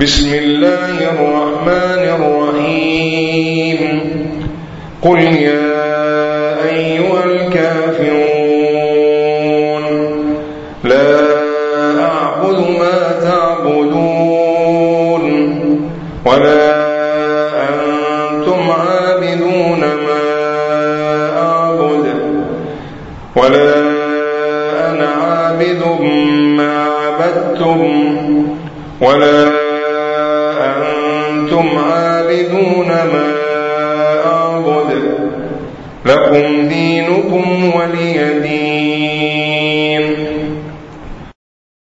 بسم الله الرحمن الرحيم قل يا أيها الكافرون لا أعبد ما تعبدون ولا أنتم عابدون ما أعبد ولا أنا عابد ما عبدتم ولا أنتم عابدون ما أعبد لكم دينكم ولي دين.